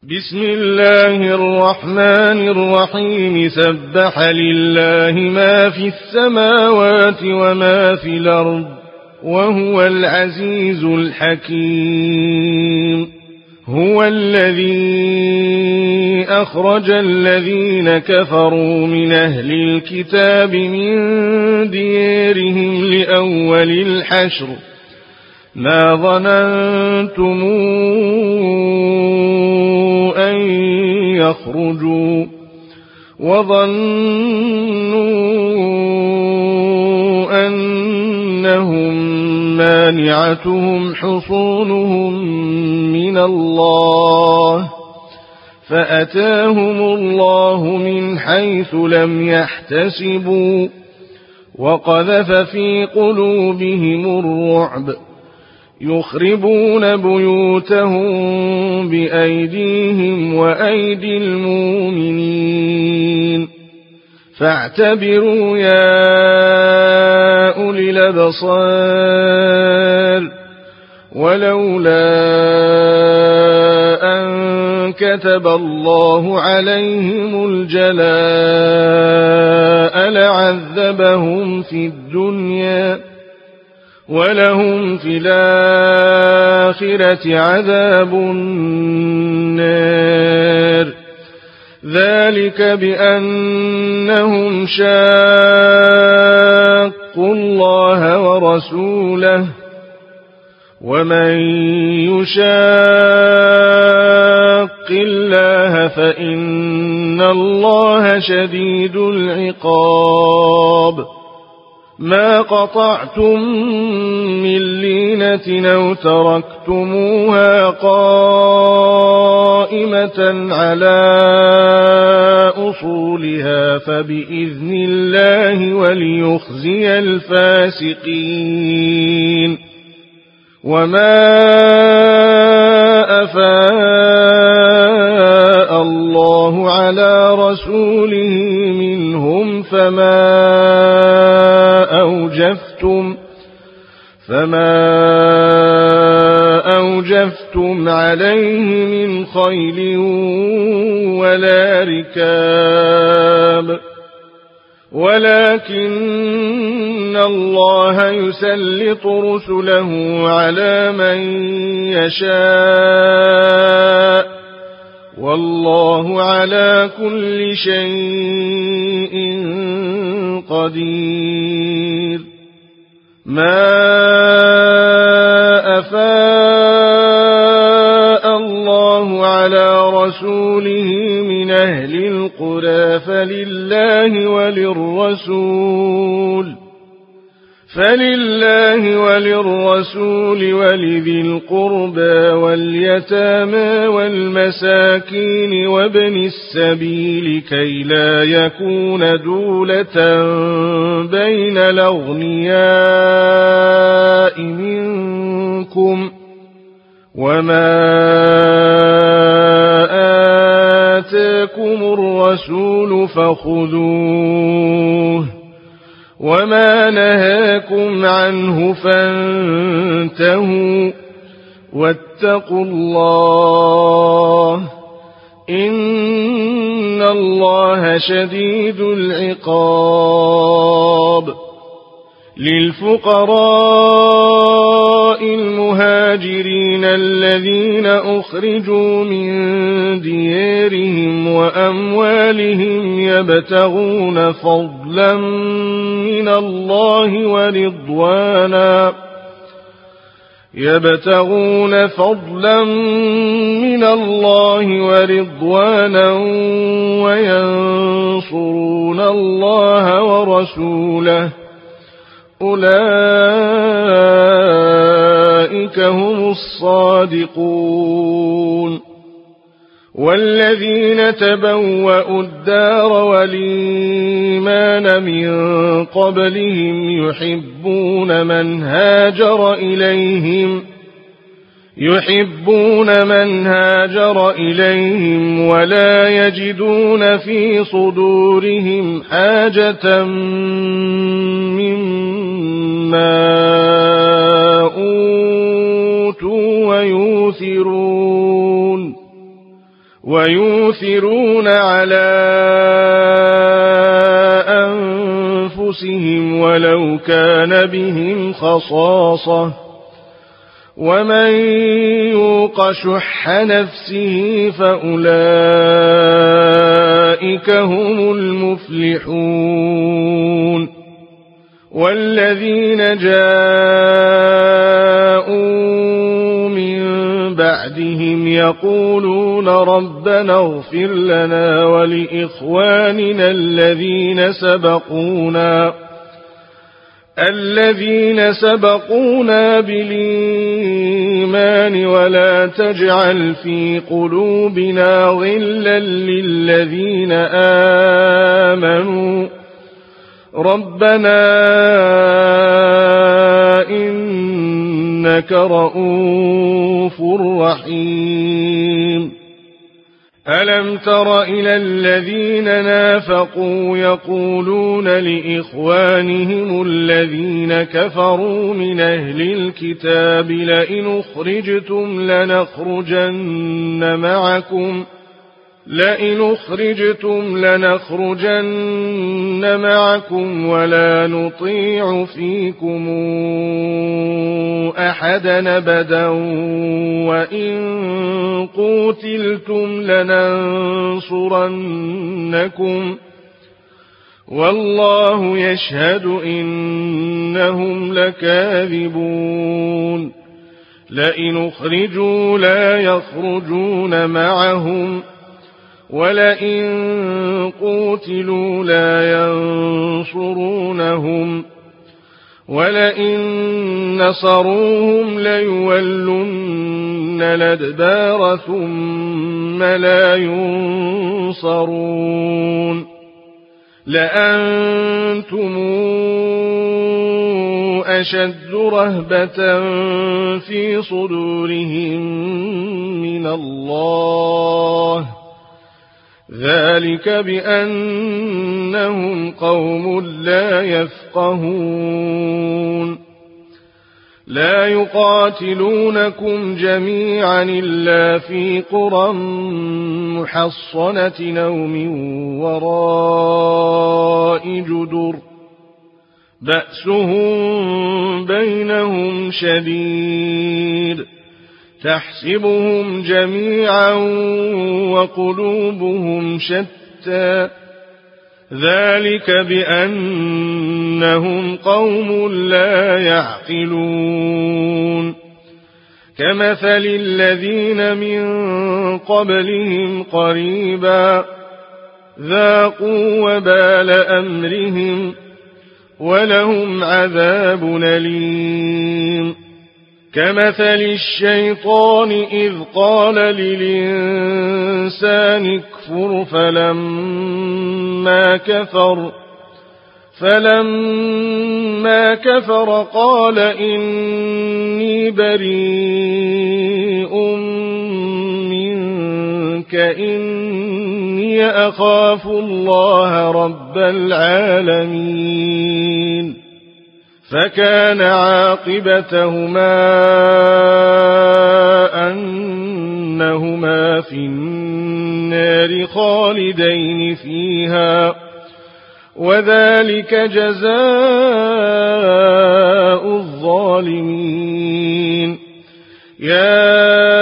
بسم الله الرحمن الرحيم سبح لله ما في السماوات وما في الأرض وهو العزيز الحكيم. هو الذي أخرج الذين كفروا من أهل الكتاب من ديارهم لأول الحشر ما ظننتم أن يخرجوا وظنوا أنهم مانعتهم حصونهم من الله فأتاهم الله من حيث لم يحتسبوا وقذف في قلوبهم الرعب يخربون بيوتهم بأيديهم وأيدي المؤمنين فاعتبروا يا أولي الأبصار ولولا أن كتب الله عليهم الجلاء لعذبهم في الدنيا ولهم في الآخرة عذاب النار ذلك بأنهم شاقوا الله ورسوله ومن يشاق الله فإن الله شديد العقاب. ما قطعتم من لينة أو تركتموها قائمة على أصولها فبإذن الله وليخزي الفاسقين. وما أفاء الله على رسوله منهم فما أوجفتم عليه من خيل ولا ركاب ولكن الله يسلط رسله على من يشاء والله على كل شيء قدير. ما أفاء الله على رسوله من أهل القرى فلله وللرسول ولذي القربى واليتامى والمساكين وابن السبيل كي لا يكون دولة بين الأغنياء منكم وما آتاكم الرسول فخذوه وما نهاكم عنه فانتهوا واتقوا الله إن الله شديد العقاب. للفقراء المهاجرين الذين أخرجوا من ديارهم وأموالهم يبتغون فضلا من الله ورضوانا وينصرون الله ورسوله أولئك هم الصادقون. والذين تبوأوا الدار والإيمان من قبلهم يحبون من هاجر إليهم ولا يجدون في صدورهم حاجة مما أوتوا ويؤثرون على أنفسهم ولو كان بهم خصاصة ومن يوق شح نفسه فأولئك هم المفلحون والذين جاءوا من بعدهم يقولون ربنا اغفر لنا ولإخواننا الذين سبقونا بالإيمان ولا تجعل في قلوبنا غلا للذين آمنوا ربنا إنك رؤوف رحيم ألم تر إلى الذين نافقوا يقولون لإخوانهم الذين كفروا من أهل الكتاب لئن أخرجتم لنخرجن معكم ولا نطيع فيكم أحدا أبدا وإن قوتلتم لننصرنكم والله يشهد إنهم لكاذبون لئن أخرجوا لا يخرجون معهم ولئن قوتلوا لا ينصرونهم ولئن نصروهم ليولن الأدبار ثم لا ينصرون لأنتم أشد رهبة في صدورهم من الله ذلك بأنهم قوم لا يفقهون لا يقاتلونكم جميعا إلا في قرى محصنة أو من وراء جدر بأسهم بينهم شديد تحسبهم جميعا وقلوبهم شتى ذلك بأنهم قوم لا يعقلون كمثل الذين من قبلهم قريبا ذاقوا وبال أمرهم ولهم عذاب أليم كمثل الشيطان إذ قال للإنسان اكفر فلما كفر قال إني بريء منك إني أخاف الله رب العالمين فكان عاقبتهما أنهما في النار خالدين فيها وذلك جزاء الظالمين يا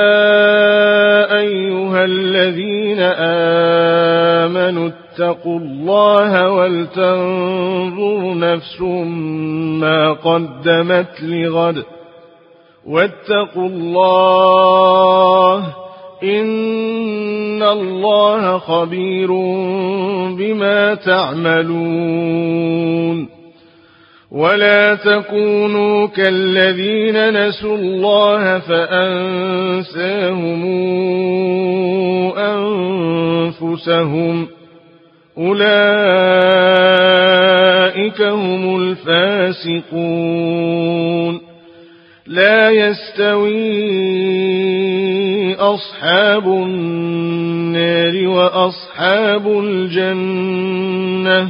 أيها الذين آمنوا اتقوا الله ولتنظر نفس ما قدمت لغد واتقوا الله إن الله خبير بما تعملون ولا تكونوا كالذين نسوا الله فأنساهم أنفسهم أولئك هم الفاسقون لا يستوي أصحاب النار وأصحاب الجنة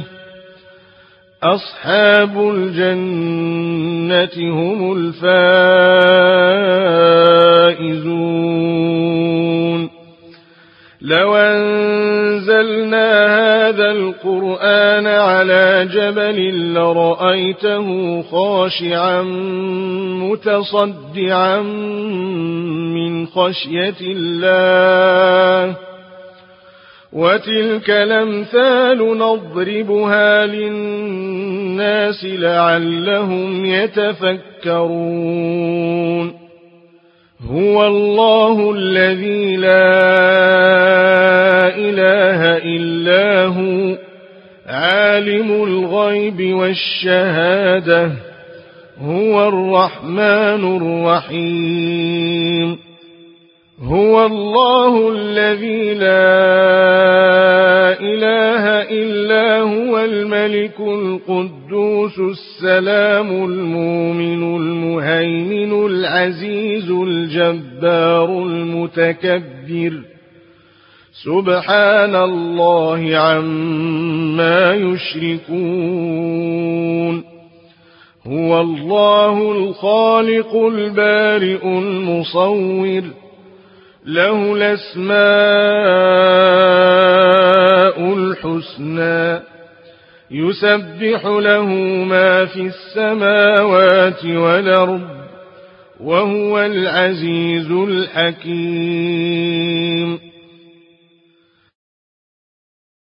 أصحاب الجنة هم الفائزون لو أنزلنا هذا القرآن على جبل لرأيته خاشعا متصدعا من خشية الله وتلك الأمثال نضربها للناس لعلهم يتفكرون هو الله الذي لا إله إلا هو عالم الغيب والشهادة هو الرحمن الرحيم هو الله الذي لا إله إلا هو الملك القدوس السلام المؤمن المهيمن العزيز الجبار المتكبر سبحان الله عما يشركون هو الله الخالق البارئ المصور له الأسماء الحسنى يسبح له ما في السماوات والأرض وهو العزيز الحكيم